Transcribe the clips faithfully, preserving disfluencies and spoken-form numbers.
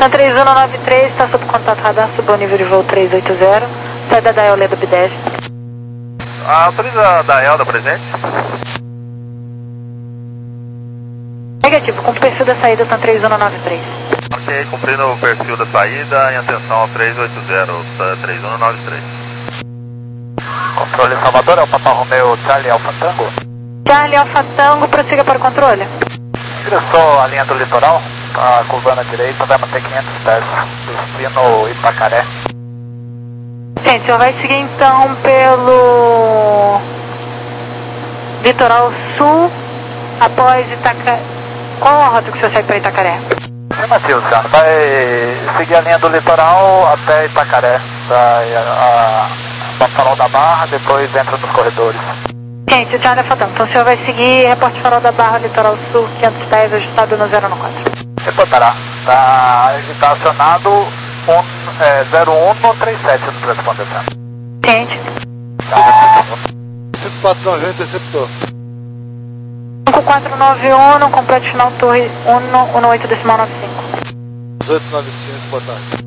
três um nove três, está sob contato radar, subiu o nível de voo três oito zero, sai da Dial Leda B dez. Autoriza a Dial da presente? Negativo, com o perfil da saída, está três um nove três. Ok, cumprindo o perfil da saída, em atenção ao três oito zero, três um nove três. Controle Salvador, é o Papa Romeo Charlie Alfa Tango. Charlie Alfa Tango, prossiga para o controle. Ingressou a linha do litoral, está curvando à direita, vai manter quinhentos pés, destino Ipacaré. Gente, o senhor vai seguir então pelo litoral sul, após Itacaré. Qual a rota que o senhor segue para Itacaré? Afirmativo, senhor. Vai seguir a linha do litoral até Itacaré, vai a, a Farol da Barra, depois entra nos corredores. Gente, o Charlie Alfa Tango, então o senhor vai seguir reporte Farol da Barra, litoral sul, quinhentos pés, ajustado no zero um quatro. Reportará. Tá, está acionado um, é, zero um três sete no transponder. Gente. Tá. cinco quatro nove um, interceptor. cinco quatro nove um, completo final torre um um oito decimal nove cinco. dezoito nove cinco, boa tarde.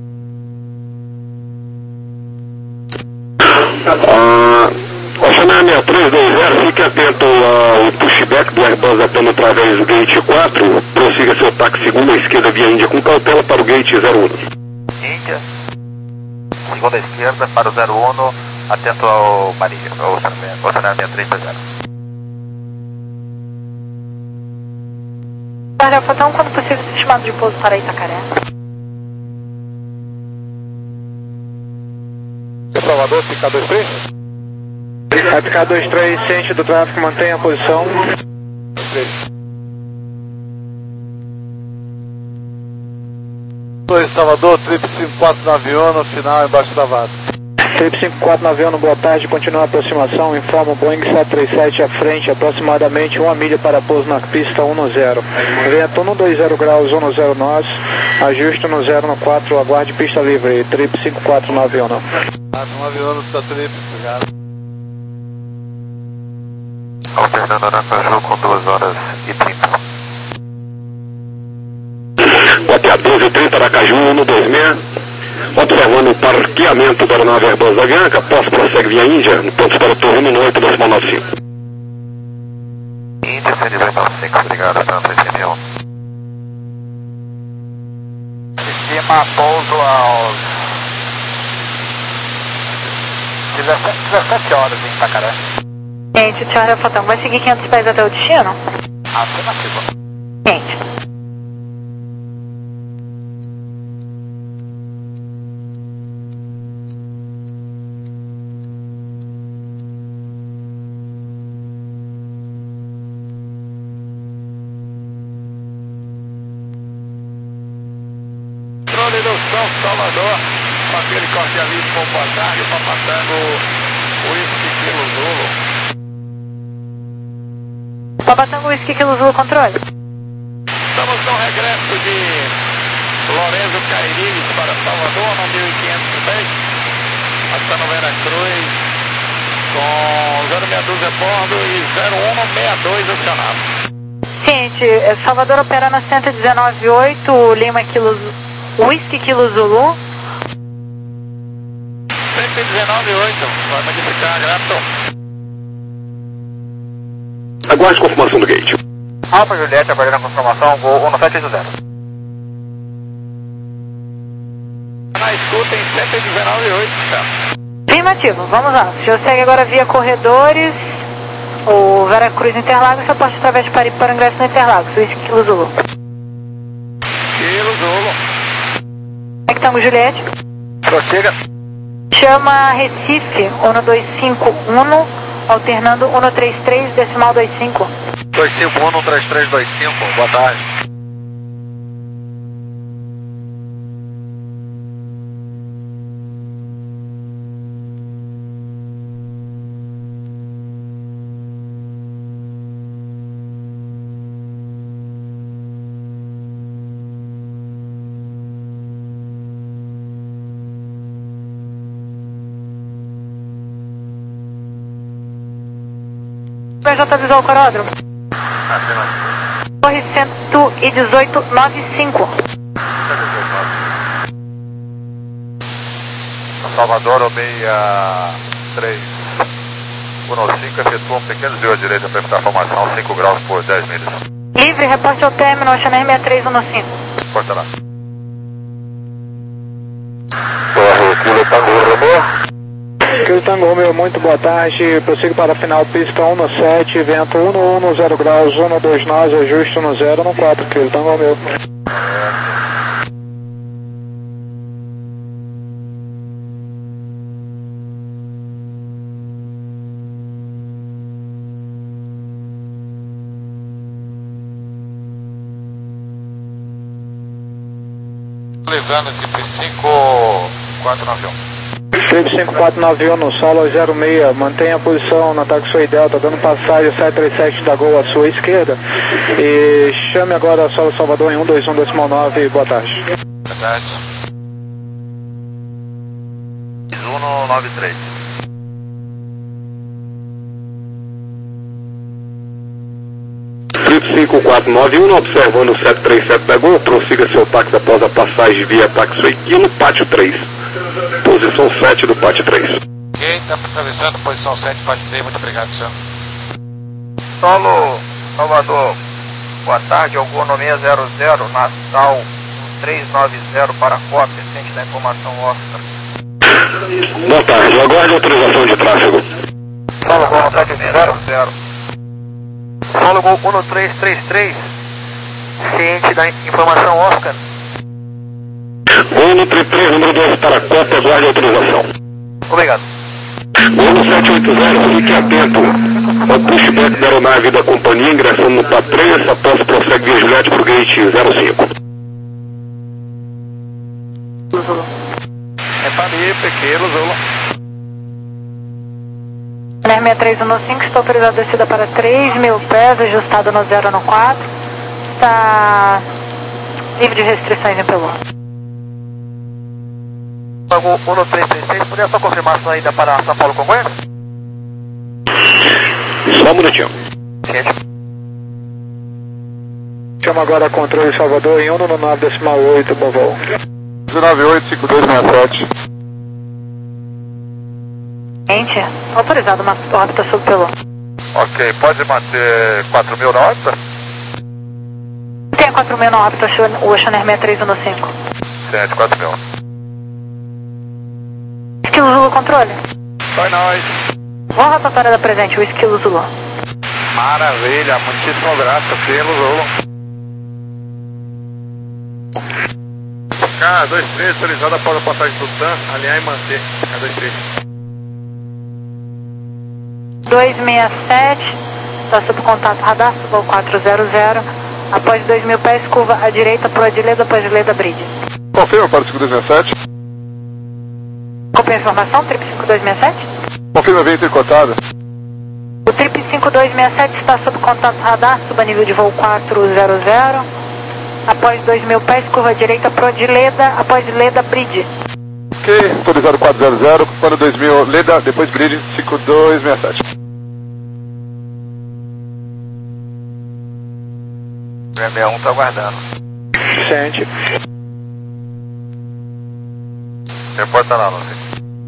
Uh, Oceanária seis três dois zero, fique atento ao pushback do Airbus Apollo através do gate quatro, prossiga seu táxi segunda esquerda via Índia com cautela para o gate zero um. Índia, segunda esquerda para o zero um, atento ao Marinha, ao Oceanária seis três dois zero. Charlie Alfa Tango, quando possível, estimado de pouso para Itacaré. Salvador, P K dois três? P K dois três, ciente do tráfego, mantenha a posição. dois Salvador, trip cinco quatro nove um, no final, embaixo travado. Trip cinco quatro nove um, boa tarde, continua a aproximação, informa o Boeing sete três sete à frente, aproximadamente uma milha para pouso na pista um zero. Vento um dois zero graus, um zero nós, ajuste no zero quatro, aguarde pista livre, trip cinco quatro nove um. Ah, um avião no seu trip, obrigado. Alternando Aracaju com duas horas e trinta. Hotel doze e trinta, Aracaju um dois seis. Observando o parqueamento da aeronave Airbus da Avianca, após prossegue via Índia, no ponto para o torre um oito decimal nove cinco. Índia, cento e nove cinco, obrigado, Santa Reunião. Estima pouso aos dezessete horas em Itacaré. Gente, o Charlie Alfa Tango vai seguir quinhentos pés até o destino? Afirmativo. Gente. Controle do São Salvador, aquele cordialíssimo, boa tarde, Papa Tango, Whisky Kilo Zulu. Papa Tango, Whisky Kilo Zulu, controle. Estamos no regresso de Lorenzo Cairigues para Salvador, no mil e quinhentos pés, passando Veracruz, com zero seis dois a bordo e zero um seis dois acionado. Gente, Salvador opera na cento e dezenove oito, Lima Kilo Whisky Kilo Zulu. cento e dezenove oito, vai modificar, grato. Aguarde confirmação do gate. Alfa Juliette, aguardando a confirmação, voo um sete oito zero. Na escuta em cento e dezenove oito, cara. Afirmativo, vamos lá. O senhor segue agora via corredores, o Veracruz Interlagos, só pode através de Paripe para o ingresso no Interlagos, Whisky Kilo Zulu. Kilo Zulu. Aqui estamos, Juliette. Prossiga. Chama Recife, um dois cinco um, alternando um três três, decimal dois cinco. dois cinco um, três três dois cinco, boa tarde. P J Visual Coródromo. Torre cento e dezoito, nove cinco. Salvador, o seis três um cinco, efetua um pequeno desvio à direita para evitar a formação, cinco graus por dez milhas. Livre, reporte ao término, Oceaner seis três um cinco. Porta lá. Kilo Tango Romeo. Kilo Tango Romeo, muito boa tarde. Prossigo para a final, pista um sete, vento um um zero graus, um dois nove, ajuste um zero um quatro, Kilo Tango Romeo. Levando Trip cinco quatro nove um. Trip cinco quatro nove um no solo zero seis, mantenha a posição na Taxiway Delta, dando passagem sete três sete da Gol à sua esquerda. E chame agora a Solo Salvador em um dois um nove, boa tarde. Boa tarde. um nove três. cinco quatro nove um, observando o sete três sete da Gol, prossiga seu táxi após a passagem via Taxiway Kilo, pátio três. Posição sete do pátio três. Ok, está atravessando posição sete, pátio três, muito obrigado, senhor. Solo Salvador, boa tarde, Gol no seis zero zero, Nassau três nove zero para cópia, ciente da informação Oscar. Boa tarde, aguarde autorização de tráfego. Solo Gol no sete zero zero. Solo Gol um três três três, ciente da informação Oscar. um no três três, número dois para cópia, aguarde autorização. Obrigado. um no sete oito zero, fique atento ao pushback da aeronave da companhia, ingressando no P A três, após prossegue via Juliette para o gate zero cinco. Repare, pequeno, Zulu. seis três um cinco, estou autorizado a descida para três mil pés, ajustado no zero no quatro. Está livre de restrições em Pelô. Pago um três três seis, poderia só confirmar a saída para São Paulo Congonhas? Só um minutinho. Ciente. Chama agora controle Salvador em um nove decimal oito, bom voo. nove oito cinco dois seis sete. Gente, autorizado uma órbita sob Pelô. Ok, pode manter quatro mil na órbita? Tem quatro mil na órbita, o Oceaner seis três um cinco. Ciente, quatro mil. Esquilo Zulu, controle. Foi nóis. Boa rotatória da presente, o Esquilo Zulu. Maravilha, muitíssimo grato, pelo Zulu. K dois três, autorizado após a passagem do T A M, alinhar e manter. K dois três. dois seis sete, está sob contato radar, suba ao quatro zero zero. Após dois mil pés, curva à direita para o Adileda, para o Adileda Bridge. Confirma para o cinco dois seis sete. Copia a informação, trip cinco dois seis sete. Confirma a via intercortada. O trip cinco dois seis sete está sob contato radar, suba nível de voo quatro zero zero. Após dois mil pés, curva à direita para o Adileda, após Leda Bridge. Ok, autorizado quatro zero zero, para dois mil, Leda, depois Bridge cinco dois seis sete. O M um está aguardando. Sente. Reporta lá, Luci.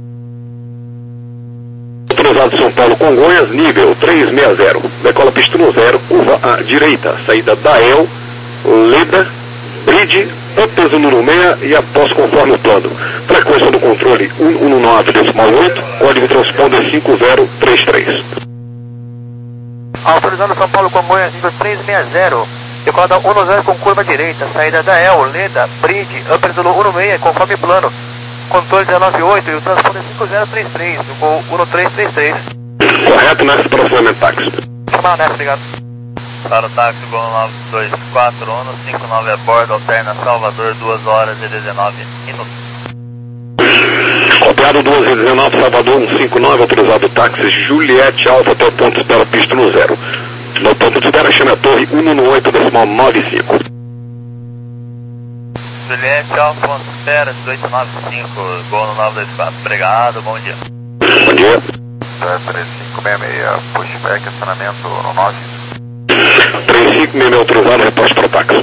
Autorizado São Paulo Congonhas, nível três seis zero. Decola pista um zero, curva à direita, saída da E L, Leda, Bridge, peso número seis e após conforme o plano. Frequência do controle um um nove decimal oito, código transponder cinco zero três três. Autorizando São Paulo Congonhas, nível três seis zero. Decolada um zero com curva direita, saída da E L, Leda, Bridge, upper Zulu um seis, conforme plano. Controle dezenove oito e o transponder cinco zero três três, do gol um três três três. Correto, nessa próximamente táxi. Chamar nessa, obrigado. Para o táxi, gol nove dois quatro um cinco nove a bordo, alterna Salvador, duas horas e dezenove minutos. Copiado duas e dezenove, Salvador um cinco nove, autorizado táxi Juliette Alfa até o ponto de espera pista no zero. No ponto de espera, chame a torre um um oito decimal nove cinco. Juliette Alfa, ponto de espera, dezoito nove cinco, gol no nove dois quatro. Obrigado, bom dia. Bom dia. três cinco seis seis, pushback, acionamento no nove. três cinco seis seis autorizado, reposte para o táxi.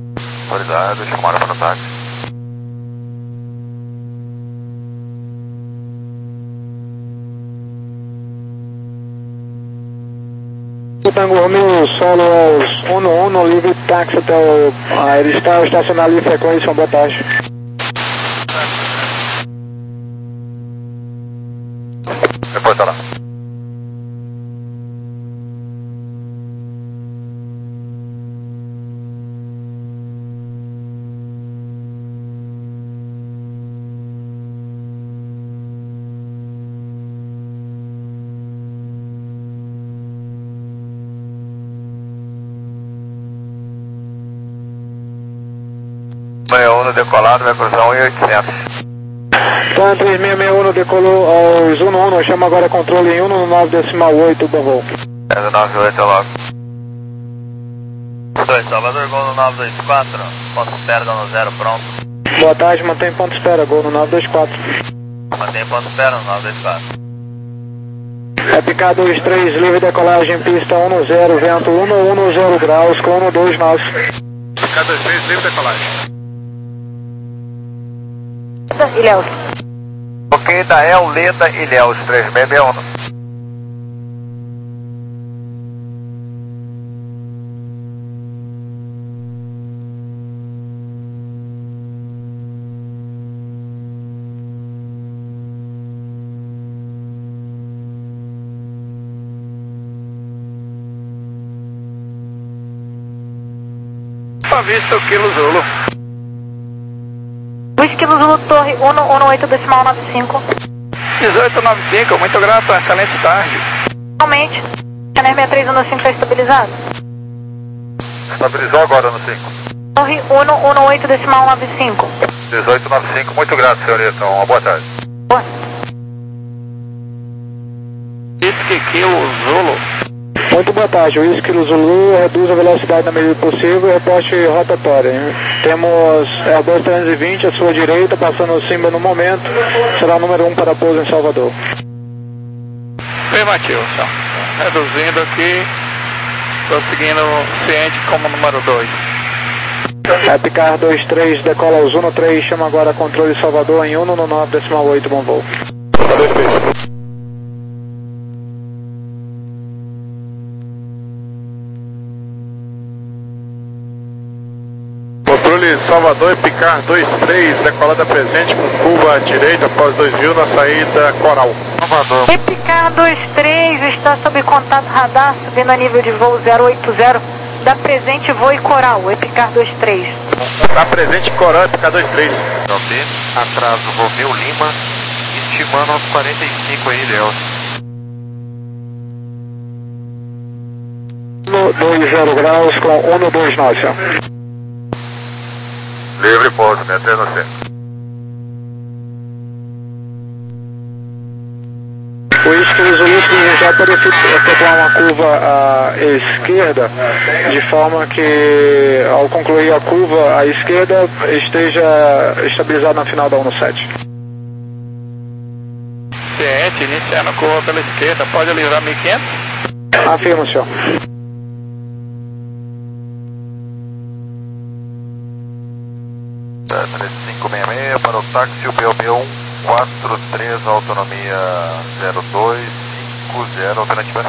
Autorizado, chamada para o táxi. cinco Tango Romeo, solo aos um um, livre táxi até o... Ah, ele está estacionado em frequência, uma boa tarde. Depois tá lá. sessenta e um decolado, vai cruzar um e oitocentos. Então, três seis seis um decolou aos um um, chama agora controle em um nove decimal oito, bom voo. zero nove oito logo. dois, Salvador, gol no nove dois quatro, ponto espera, dando zero, pronto. Boa tarde, mantém ponto espera, gol no nove dois quatro. Mantém ponto espera no nove dois quatro. É P K dois três, livre decolagem, pista um zero, vento um um zero graus com um dois nove. P K dois três, livre decolagem. Ilhéus. Ok, da El, Leda, Ilhéus, três seis seis um. Avista o Kilo Zulu. Whisky Zulu Torre um um oito decimal nove cinco. dezoito nove cinco, muito grato, excelente tarde. Realmente, Channel seis três um cinco está estabilizado. Estabilizou agora no cinco. Torre um um oito decimal nove cinco. dezoito nove cinco, muito grato, senhorita. Uma boa tarde. Boa. Whisky Kilo Zulu. Muito boa tarde, o Whisky Zulu reduz a velocidade na medida do possível e reporte rotatória. Hein? Temos Airbus trezentos e vinte à sua direita, passando o Simba no momento, será o número um para pouso em Salvador. Afirmativo, senhor. Reduzindo aqui, prosseguindo ciente como número dois. Epicar dois três, decola aos um três, chama agora controle Salvador em um nove decimal oito, bom voo. Controle Salvador, Epicar dois três, decolada presente com curva à direita após dois mil na saída Coral. Salvador. Epicar dois três está sob contato radar, subindo a nível de voo zero oito zero, da presente voo e Coral, Epicar dois três. Da presente Coral, Epicar dois três. Atraso Romeu Lima, estimando aos quarenta e cinco aí, Léo. dois zero graus com um dois nove. Livre pouso, né? três no C. O Whisky Zulu já pode efetuar uma curva à esquerda, de forma que ao concluir a curva à esquerda esteja estabilizado na final da um sete. Ciente, iniciando a curva pela esquerda, pode livrar mil e quinhentos? Afirma, senhor. três cinco seis seis para o táxi, o B O B um quatro três, autonomia zero dois cinco zero, alternativa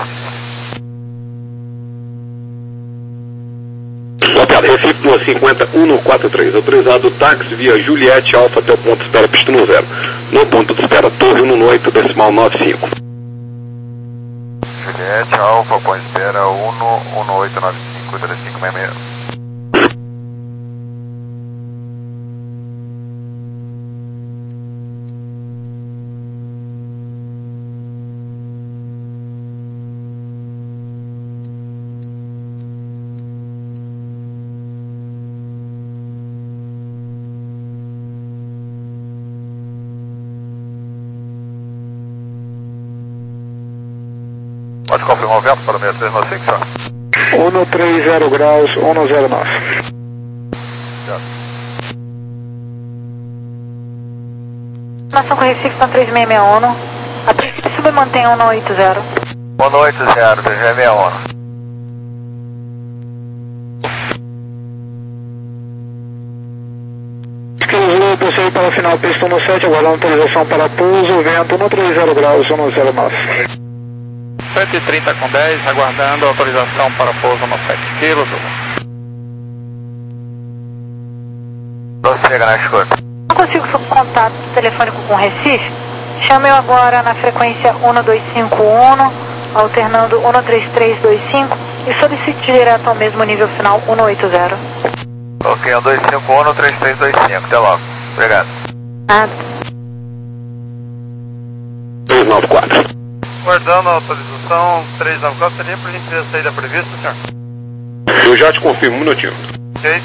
Hotel Recife duzentos e cinquenta, um quatro três, autorizado táxi via Juliette Alfa até o ponto de espera pista no zero. No ponto de espera Torre um oito decimal nove cinco. Juliette Alfa, põe espera um um oito nove cinco, três cinco seis seis. Pode confirmar o vento para sessenta e três no cinco, senhor? um três zero graus, um zero nove. Nação com Recife para três seis seis um. A princípio submantém um oito zero. um oito zero, três seis seis um. Zulu, prossegue para a final pista um sete, aguardando autorização para pouso, vento um três zero graus, um zero nove. sete e trinta com dez, aguardando autorização para pouso no sete quilos. Não chega na escuta. Não consigo contato telefônico com Recife? Chame eu agora na frequência um dois cinco um, alternando um três três dois cinco e solicite direto ao mesmo nível final um oito zero. Ok, um dois cinco um, três três dois cinco, até logo. Obrigado. Nada. três nove quatro. Guardando a autorização três nove quatro, seria para a gente ter a saída prevista, senhor? Eu já te confirmo, um minutinho. Ok.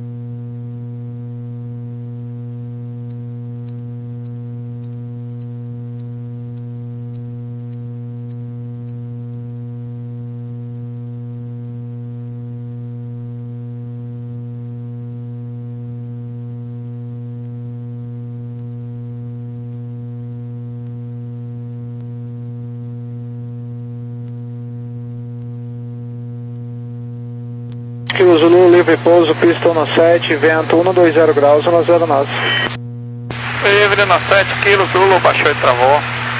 Kilo Zulu, livre pouso, pista um sete, vento um dois zero graus, um zero nove. Livre na sete quilos, Zulu, baixou e travou.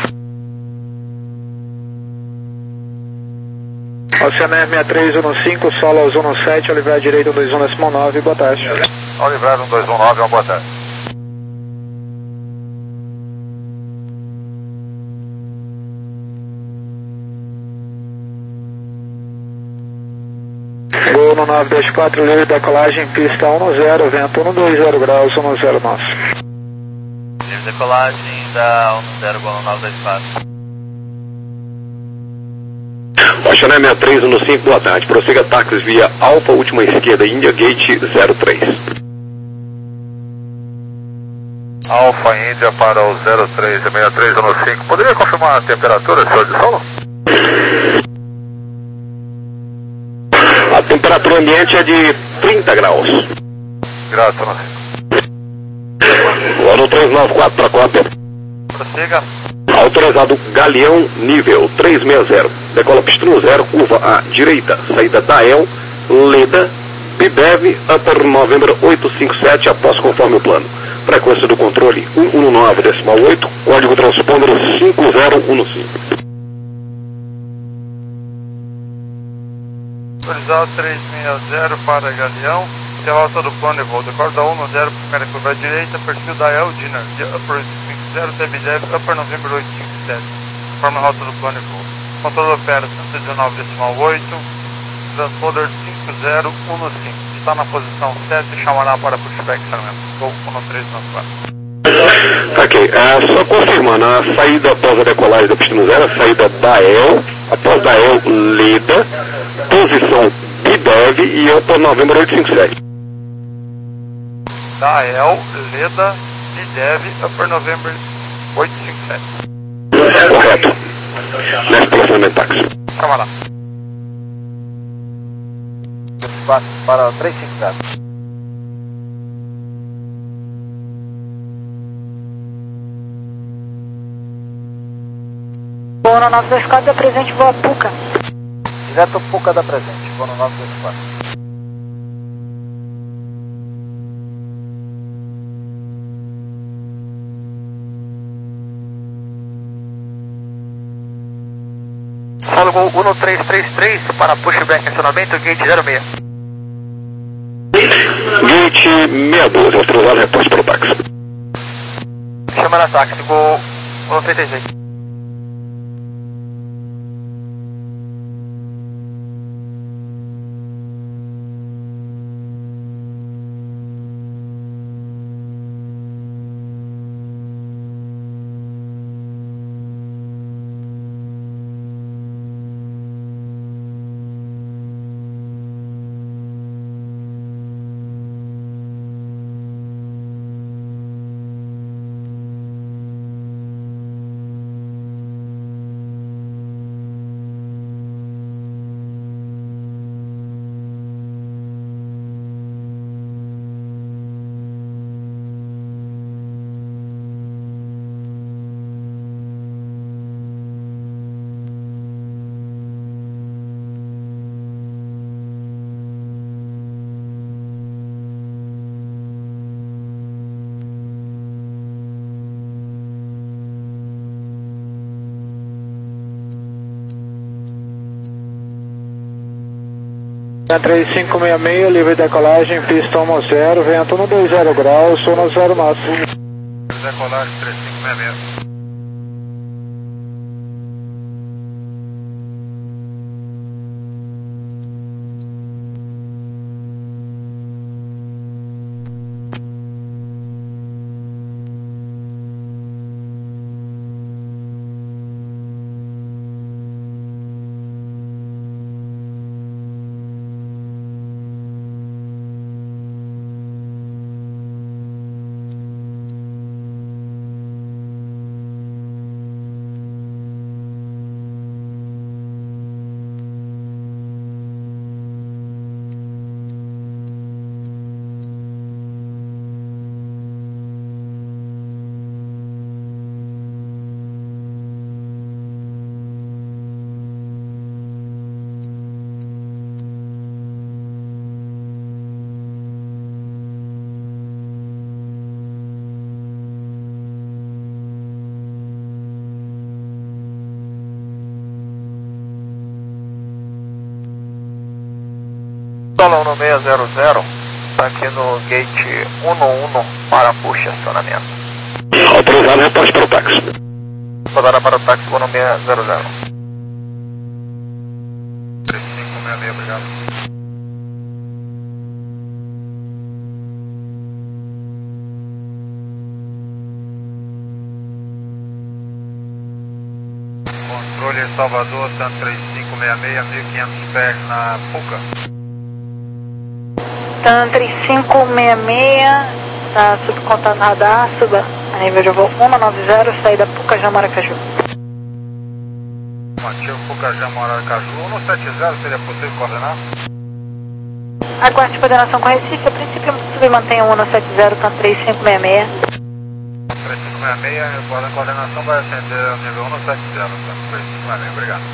Oceaner seis três um cinco, solo aos um sete, ao livrar direito um dois um décimo nove, boa tarde. Ao livrar um dois um nove, uma boa tarde. Gol no nove dois quatro, livre decolagem, pista um zero, vento um dois zero graus, um zero nove. Livre decolagem da um zero, gol no nove dois quatro. Oceaner seis três um cinco, boa tarde. Prossiga táxis via Alfa, última esquerda, India Gate zero três. Alfa Índia para o zero três seis três um cinco. Poderia confirmar a temperatura, senhor de solo? A temperatura ambiente é de trinta graus. Graças a Deus. Ano três nove quatro para cópia. Prossiga. Autorizado Galeão, nível três seis zero. Decola pista um zero, curva à direita. Saída da E L, Leda, Bibev, Upper November oito cinco sete, após conforme o plano. Frequência do controle um um nove decimal oito, código transponder cinco zero um cinco. Autorizado três seis zero para Galeão, derrota do plano de voo, decorda um zero, primeira curva à direita, perfil da E L, Dinner, de Upper cinco zero, T B D F, Upper November oito cinco sete, forma rota do plano de voo. Controle opera cento e dezenove decimal oito, transponder cinco zero um cinco, está na posição sete, chamará para pushback, sarmento, voo um três nove quatro. Ok, é, só confirmando, a saída após a decolagem da pista zero, a saída da E L, após da E L, Leda, posição Bibev e Upper November oito cinco sete. Da E L, Leda, Bidev, Upper November oito cinco sete. Correto. Nesse processamento táxi. Chamará. Para o três cinco zero. Gol no nove dois quatro, da presente, voa Puca. Direto Puca da presente, vou no nove dois quatro. Fala Gol um três três três para pushback acionamento, gate zero seis. Gate sessenta e dois, autorizado repórter para o táxi. Chama na táxi, Gol um três três três. três cinco seis seis, livre decolagem, pista um zero, vento um dois zero graus, um zero nós. Decolagem três cinco seis seis. Solo um seis zero zero, está aqui no gate um um para push acionamento. Autorizado, reporte para o táxi. Rodada para o táxi um seis zero zero. três cinco seis seis, obrigado. Controle Salvador, Santo três cinco seis seis, mil e quinhentos pés na Puca. TAM três cinco seis seis, está subcontando radar, suba a nível de voo um nove zero, saída Pucajá Maracaju. Ativo Pucajá Maracaju, um sete zero, seria possível coordenar? Aguarde coordenação com Recife, a princípio submantenha um sete zero, TAM três cinco seis seis. três cinco seis seis, a coordenação vai ascender ao nível um sete zero, TAM três cinco seis seis, obrigado.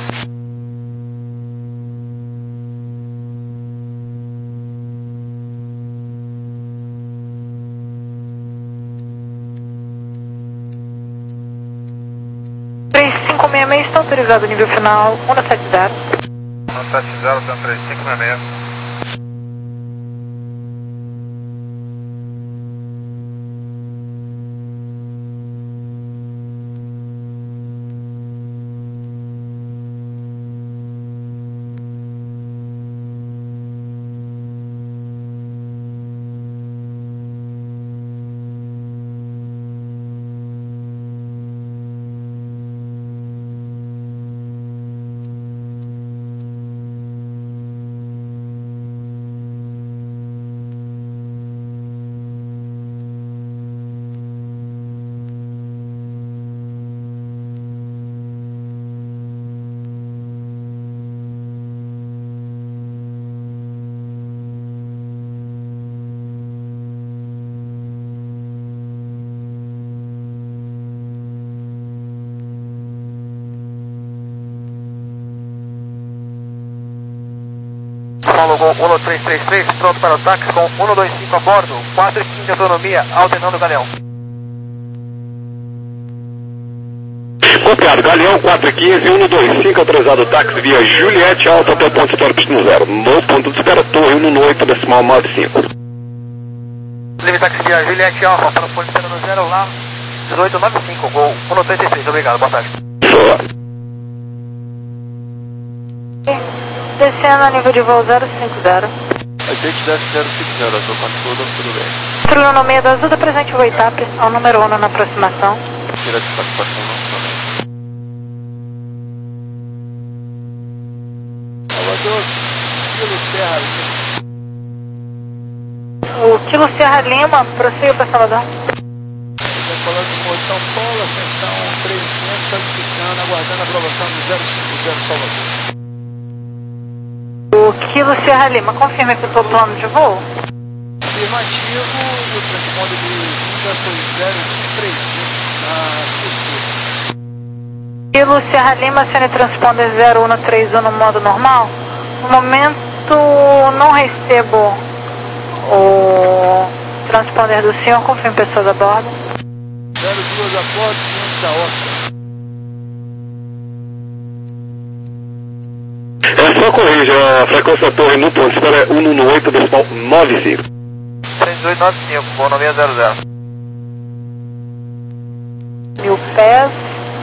três cinco seis seis está autorizado nível final um sete zero. um sete zero, TAM três cinco seis seis. Paulo Gol um três três três, pronto para o táxi com um dois cinco a bordo, quatro e quinze de autonomia, alternando o Galeão. Copiado, Galeão quatro e quinze, um dois cinco, autorizado táxi via Juliette Alta até ponto de história pista zero. No ponto de espera, torre um oito, decimal nove cinco. Livre táxi via Juliette Alfa para o ponto de espera no zero lá, dezoito nove cinco, Gol um três três três, obrigado, boa tarde. Boa. Descendo a nível de voo zero cinco zero. A gente desce zero cinco zero, estou com tudo, tudo bem. True no meio da azul, presente o Itap, ao número um na aproximação. Tira de satisfação não também. Salvador, Kilo Serra Lima. O Kilo Serra Lima, prossiga para Salvador. Está falando do Morro de São Paulo, ascensão três mil e quinhentos, solicitando, aguardando a aprovação do zero cinco zero Salvador. O Kilo Serra Lima, confirma que eu estou plano de voo? Afirmativo, e o transponder de Vinda foi zero cinco três cinco na Cisco. Kilo Serra Lima, Cine Transponder zero um três um no modo normal. No momento não recebo o transponder do senhor, confirme pessoas a bordo. zero dois a bordo, quinhentos da Oscar. É só correr Bridge, a frequência da torre no ponto de espera é cento e dezenove, decimal noventa e cinco. três oito nove cinco, voo nove seis zero zero. Mil pés,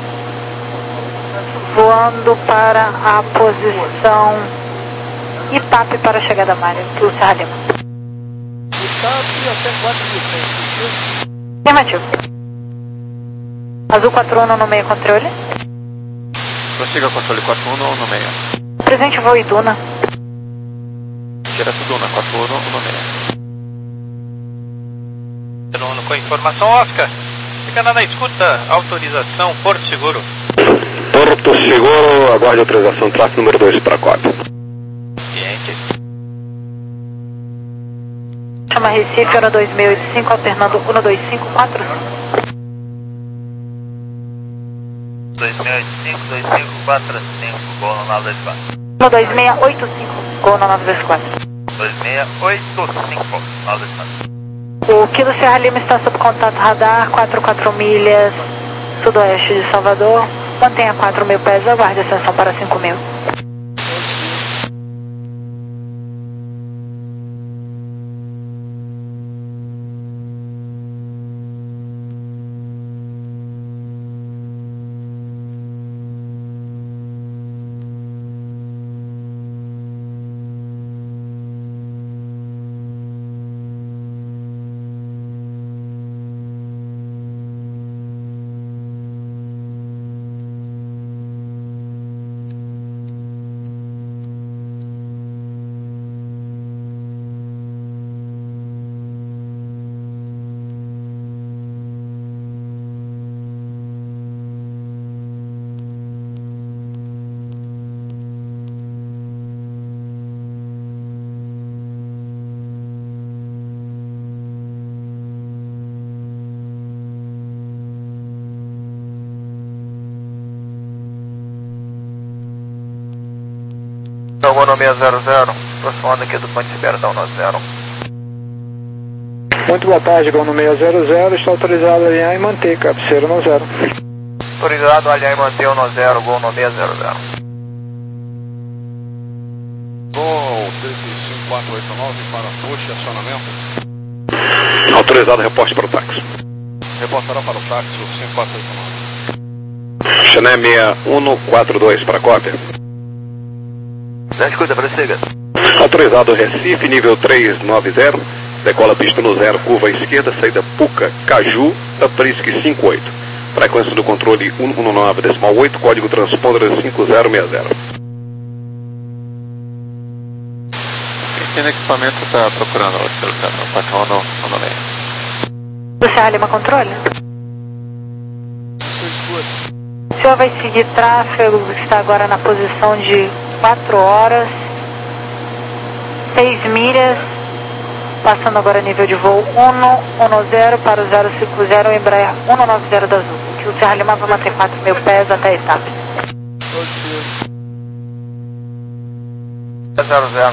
voando para a posição Itape para a chegada Mário, do Serra Lima. Itape até quatro mil pés. Afirmativo. Azul quatro um no meio, controle. Prossiga controle quatro um no meio. Presente voo Iduna. Direto Duna, quatro um no meio. Bruno com informação, Oscar. Fica na escuta, autorização, Porto Seguro. Porto Seguro, aguarde autorização, tráfego número dois para a cópia. Ciente. Chama Recife, ano dois mil e oitenta e cinco, alternando um dois cinco quatro. dois mil e oitenta e cinco, dois cinco quatro cinco, voo no nove dois quatro. um dois seis oito cinco, gol no nove dois quatro. dois seis oito cinco, nove dois quatro. O Kilo Serra Lima está sob contato radar, quatro quatro milhas, sudoeste de Salvador. Mantenha quatro mil pés, aguarde ascensão para cinco mil. Então, ano seis zero zero, aproximando aqui do ponto de espera da um zero. Muito boa tarde, Gol no seis zero zero, está autorizado a alinhar e manter, cabeceira no zero. Autorizado a alinhar e manter um zero, Gol no seis zero zero. Gol três cinco quatro oito nove para push e acionamento. Autorizado, reporte para o táxi. Reportará para o táxi o cinco quatro oito nove. Chené seis um quatro dois para a cópia. Na escuta, prossiga. Autorizado Recife, nível três nove zero, decola pista no zero, curva à esquerda, saída Puca, Caju, Aprisque cinco oito. Frequência do controle cento e dezenove, decimal oito, código transponder cinco zero seis zero. Que equipamento está procurando pelo quatro um no, no meio? Do Serra Lima, controle? O senhor vai seguir tráfego, está agora na posição de quatro horas, seis milhas, passando agora nível de voo um um zero para o zero cinco zero, Embraer um nove zero da Azul. Que o Serra Lima vai manter quatro mil pés até a Itape. zero zero.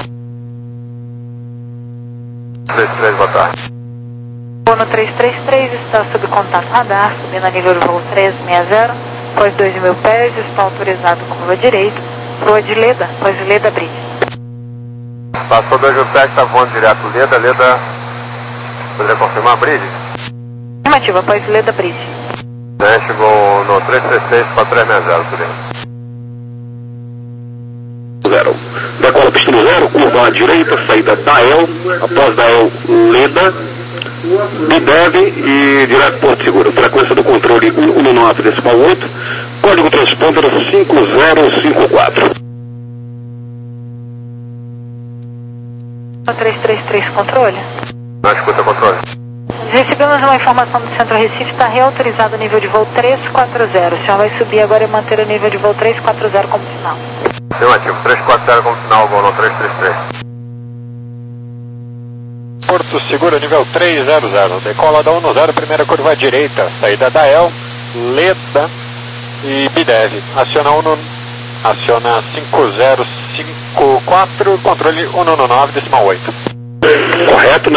três três, boa tarde. Voo no três três três está sob contato radar, subindo a nível de voo três seis zero, após dois mil pés, está autorizado curva direita, proa de Leda, após Leda Bridge. Passou dois mil pés, está voando direto Leda, Leda. Poderia confirmar a Bridge? Afirmativa, após Leda Bridge. Né, chegou no três três três para três seis zero, por Zero. Decola pista no zero, curva à direita, saída Dael, após Dael Leda, Bidev e direto Porto Seguro. Frequência do controle cento e dezenove, decimal oito, código transponder cinco zero cinco quatro. três três três, controle? Na escuta, controle. Recebemos uma informação do Centro Recife, está reautorizado o nível de voo três quatro zero. O senhor vai subir agora e manter o nível de voo três quatro zero como final. Afirmativo, três quatro zero como final, voo no três três três. Porto Seguro, nível três zero zero. Decola da um zero, primeira curva à direita. Saída da El, Leda e Bidev. Aciona, um, aciona cinco zero cinco quatro, controle cento e dezenove, decimal oito. Correto,